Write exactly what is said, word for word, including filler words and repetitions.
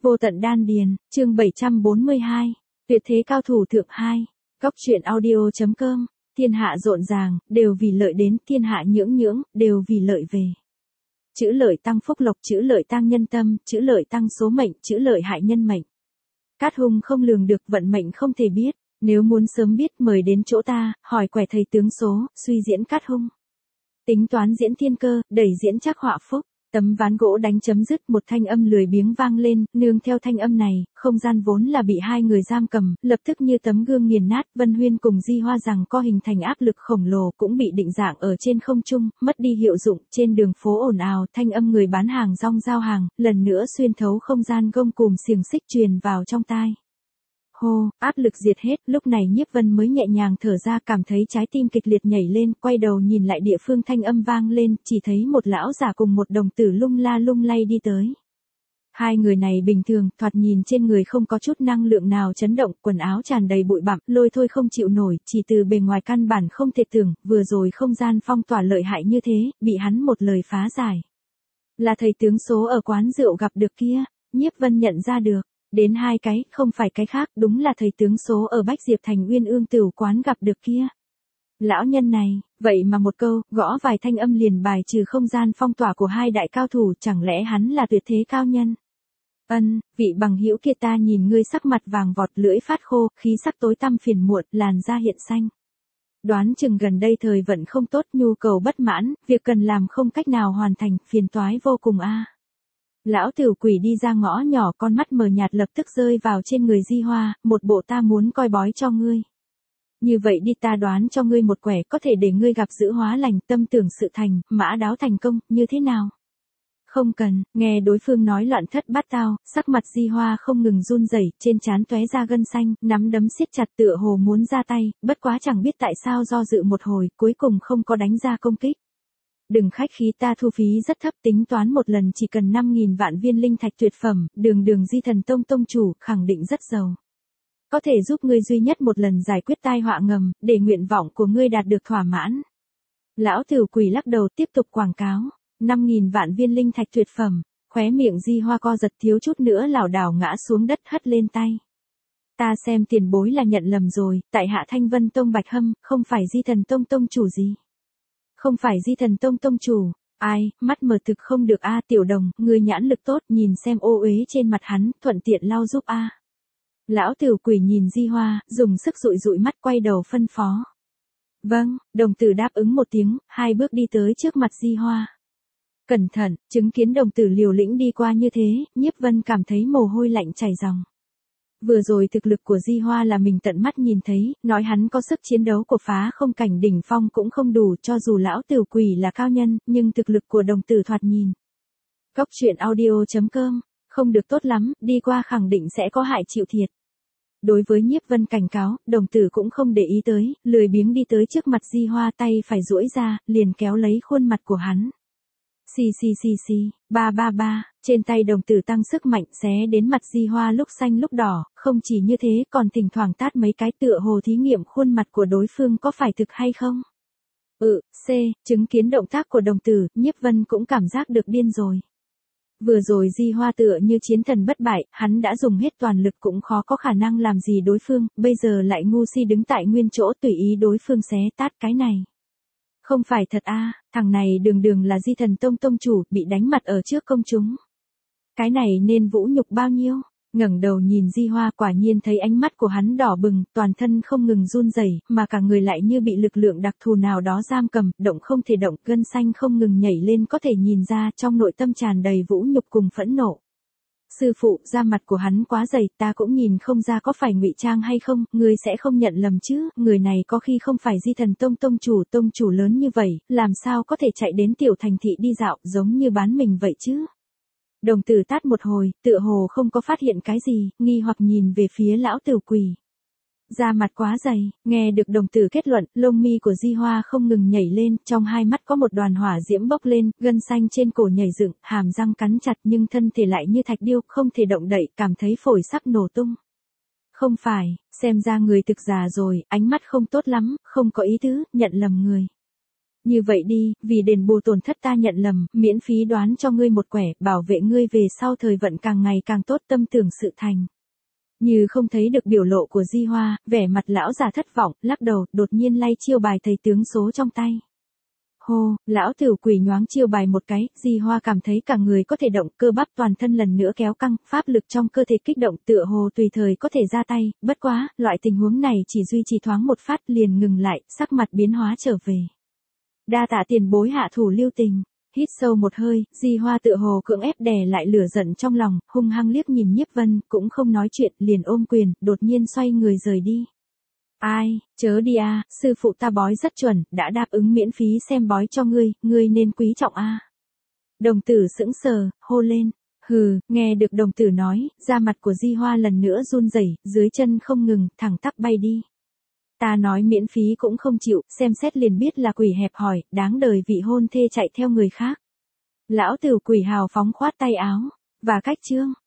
Vô tận đan điền, chương bảy trăm bốn mươi hai, tuyệt thế cao thủ thượng hai, góc truyện audio.com, thiên hạ rộn ràng, đều vì lợi đến, thiên hạ nhưỡng nhưỡng, đều vì lợi về. Chữ lợi tăng phúc lộc, chữ lợi tăng nhân tâm, chữ lợi tăng số mệnh, chữ lợi hại nhân mệnh. Cát hung không lường được, vận mệnh không thể biết, nếu muốn sớm biết mời đến chỗ ta, hỏi quẻ thầy tướng số, suy diễn cát hung. Tính toán diễn thiên cơ, đẩy diễn chắc họa phúc. Tấm ván gỗ đánh chấm dứt, một thanh âm lười biếng vang lên, nương theo thanh âm này, không gian vốn là bị hai người giam cầm, lập tức như tấm gương nghiền nát. Vân Huyên cùng Di Hoa rằng co hình thành áp lực khổng lồ cũng bị định dạng ở trên không trung, mất đi hiệu dụng. Trên đường phố ồn ào, thanh âm người bán hàng rong giao hàng, lần nữa xuyên thấu không gian gông cùm xiềng xích truyền vào trong tai. Hô, áp lực diệt hết, lúc này Nhiếp Vân mới nhẹ nhàng thở ra, cảm thấy trái tim kịch liệt nhảy lên, quay đầu nhìn lại địa phương thanh âm vang lên, chỉ thấy một lão giả cùng một đồng tử lung la lung lay đi tới. Hai người này bình thường, thoạt nhìn trên người không có chút năng lượng nào chấn động, quần áo tràn đầy bụi bặm, lôi thôi không chịu nổi, chỉ từ bề ngoài căn bản không thể tưởng, vừa rồi không gian phong tỏa lợi hại như thế, bị hắn một lời phá giải. Là thầy tướng số ở quán rượu gặp được kia, Nhiếp Vân nhận ra được. Đến hai cái, không phải cái khác, đúng là thầy tướng số ở Bách Diệp Thành Uyên Ương Tửu quán gặp được kia. Lão nhân này, vậy mà một câu, gõ vài thanh âm liền bài trừ không gian phong tỏa của hai đại cao thủ, chẳng lẽ hắn là tuyệt thế cao nhân? Ân, vị bằng hữu kia, ta nhìn ngươi sắc mặt vàng vọt, lưỡi phát khô, khí sắc tối tăm phiền muộn, làn da hiện xanh. Đoán chừng gần đây thời vận không tốt, nhu cầu bất mãn, việc cần làm không cách nào hoàn thành, phiền toái vô cùng a. Lão tiểu quỷ đi ra ngõ nhỏ, con mắt mờ nhạt lập tức rơi vào trên người Di Hoa, một bộ ta muốn coi bói cho ngươi. Như vậy đi, ta đoán cho ngươi một quẻ có thể để ngươi gặp giữ hóa lành, tâm tưởng sự thành, mã đáo thành công, như thế nào? Không cần, nghe đối phương nói loạn thất bát tao, sắc mặt Di Hoa không ngừng run rẩy, trên trán tóe ra gân xanh, nắm đấm siết chặt tựa hồ muốn ra tay, bất quá chẳng biết tại sao do dự một hồi, cuối cùng không có đánh ra công kích. Đừng khách khí, ta thu phí rất thấp, tính toán một lần chỉ cần năm nghìn vạn viên linh thạch tuyệt phẩm, đường đường Di Thần Tông tông chủ, khẳng định rất giàu. Có thể giúp ngươi duy nhất một lần giải quyết tai họa ngầm, để nguyện vọng của ngươi đạt được thỏa mãn. Lão tiểu quỷ lắc đầu tiếp tục quảng cáo, năm nghìn vạn viên linh thạch tuyệt phẩm, khóe miệng Di Hoa co giật, thiếu chút nữa lảo đảo ngã xuống đất hất lên tay. Ta xem tiền bối là nhận lầm rồi, tại hạ Thanh Vân Tông Bạch Hâm, không phải Di Thần Tông tông chủ gì. Không phải Di Thần Tông tông chủ, ai, mắt mờ thực không được a, tiểu đồng, người nhãn lực tốt, nhìn xem ô uế trên mặt hắn, thuận tiện lau giúp a. Lão tiểu quỷ nhìn Di Hoa, dùng sức dụi dụi mắt, quay đầu phân phó. Vâng, đồng tử đáp ứng một tiếng, hai bước đi tới trước mặt Di Hoa. Cẩn thận, chứng kiến đồng tử liều lĩnh đi qua như thế, Nhiếp Vân cảm thấy mồ hôi lạnh chảy ròng. Vừa rồi thực lực của Di Hoa là mình tận mắt nhìn thấy, nói hắn có sức chiến đấu của phá không cảnh đỉnh phong cũng không đủ, cho dù lão tiểu quỷ là cao nhân, nhưng thực lực của đồng tử thoạt nhìn. Góc truyện audio.com, không được tốt lắm, đi qua khẳng định sẽ có hại chịu thiệt. Đối với Nhiếp Vân cảnh cáo, đồng tử cũng không để ý tới, lười biếng đi tới trước mặt Di Hoa, tay phải duỗi ra, liền kéo lấy khuôn mặt của hắn. Xì xì xì xì, ba ba ba, trên tay đồng tử tăng sức mạnh xé đến mặt Di Hoa lúc xanh lúc đỏ, không chỉ như thế còn thỉnh thoảng tát mấy cái tựa hồ thí nghiệm khuôn mặt của đối phương có phải thực hay không. Ừ, C, chứng kiến động tác của đồng tử, Nhiếp Vân cũng cảm giác được điên rồi. Vừa rồi Di Hoa tựa như chiến thần bất bại, hắn đã dùng hết toàn lực cũng khó có khả năng làm gì đối phương, bây giờ lại ngu si đứng tại nguyên chỗ tùy ý đối phương xé tát cái này. Không phải thật a, à, thằng này đường đường là Di Thần Tông tông chủ, bị đánh mặt ở trước công chúng. Cái này nên vũ nhục bao nhiêu? Ngẩng đầu nhìn Di Hoa, quả nhiên thấy ánh mắt của hắn đỏ bừng, toàn thân không ngừng run rẩy, mà cả người lại như bị lực lượng đặc thù nào đó giam cầm, động không thể động, gân xanh không ngừng nhảy lên, có thể nhìn ra trong nội tâm tràn đầy vũ nhục cùng phẫn nộ. Sư phụ, da mặt của hắn quá dày, ta cũng nhìn không ra có phải ngụy trang hay không, ngươi sẽ không nhận lầm chứ, người này có khi không phải Di Thần Tông tông chủ, tông chủ lớn như vậy, làm sao có thể chạy đến tiểu thành thị đi dạo, giống như bán mình vậy chứ. Đồng tử tát một hồi, tựa hồ không có phát hiện cái gì, nghi hoặc nhìn về phía lão tiểu quỷ. Da mặt quá dày, nghe được đồng tử kết luận, lông mi của Di Hoa không ngừng nhảy lên, trong hai mắt có một đoàn hỏa diễm bốc lên, gân xanh trên cổ nhảy dựng, hàm răng cắn chặt nhưng thân thể lại như thạch điêu, không thể động đậy, cảm thấy phổi sắp nổ tung. Không phải, xem ra người thực già rồi, ánh mắt không tốt lắm, không có ý tứ, nhận lầm người. Như vậy đi, vì đền bù tổn thất ta nhận lầm, miễn phí đoán cho ngươi một quẻ, bảo vệ ngươi về sau thời vận càng ngày càng tốt, tâm tưởng sự thành. Như không thấy được biểu lộ của Di Hoa, vẻ mặt lão già thất vọng, lắc đầu, đột nhiên lay chiêu bài thầy tướng số trong tay. Hô, lão tiểu quỷ nhoáng chiêu bài một cái, Di Hoa cảm thấy cả người có thể động, cơ bắp toàn thân lần nữa kéo căng, pháp lực trong cơ thể kích động, tựa hồ tùy thời có thể ra tay, bất quá, loại tình huống này chỉ duy trì thoáng một phát liền ngừng lại, sắc mặt biến hóa trở về. Đa tạ tiền bối hạ thủ lưu tình. Hít sâu một hơi, Di Hoa tựa hồ cưỡng ép đè lại lửa giận trong lòng, hung hăng liếc nhìn Nhiếp Vân, cũng không nói chuyện, liền ôm quyền, đột nhiên xoay người rời đi. Ai, chớ đi a, sư phụ ta bói rất chuẩn, đã đáp ứng miễn phí xem bói cho ngươi, ngươi nên quý trọng a. Đồng tử sững sờ, hô lên. Hừ, nghe được đồng tử nói, da mặt của Di Hoa lần nữa run rẩy, dưới chân không ngừng, thẳng tắp bay đi. Ta nói miễn phí cũng không chịu, xem xét liền biết là quỷ hẹp hòi, đáng đời vị hôn thê chạy theo người khác. Lão tử quỷ hào phóng khoát tay áo, và cách chương.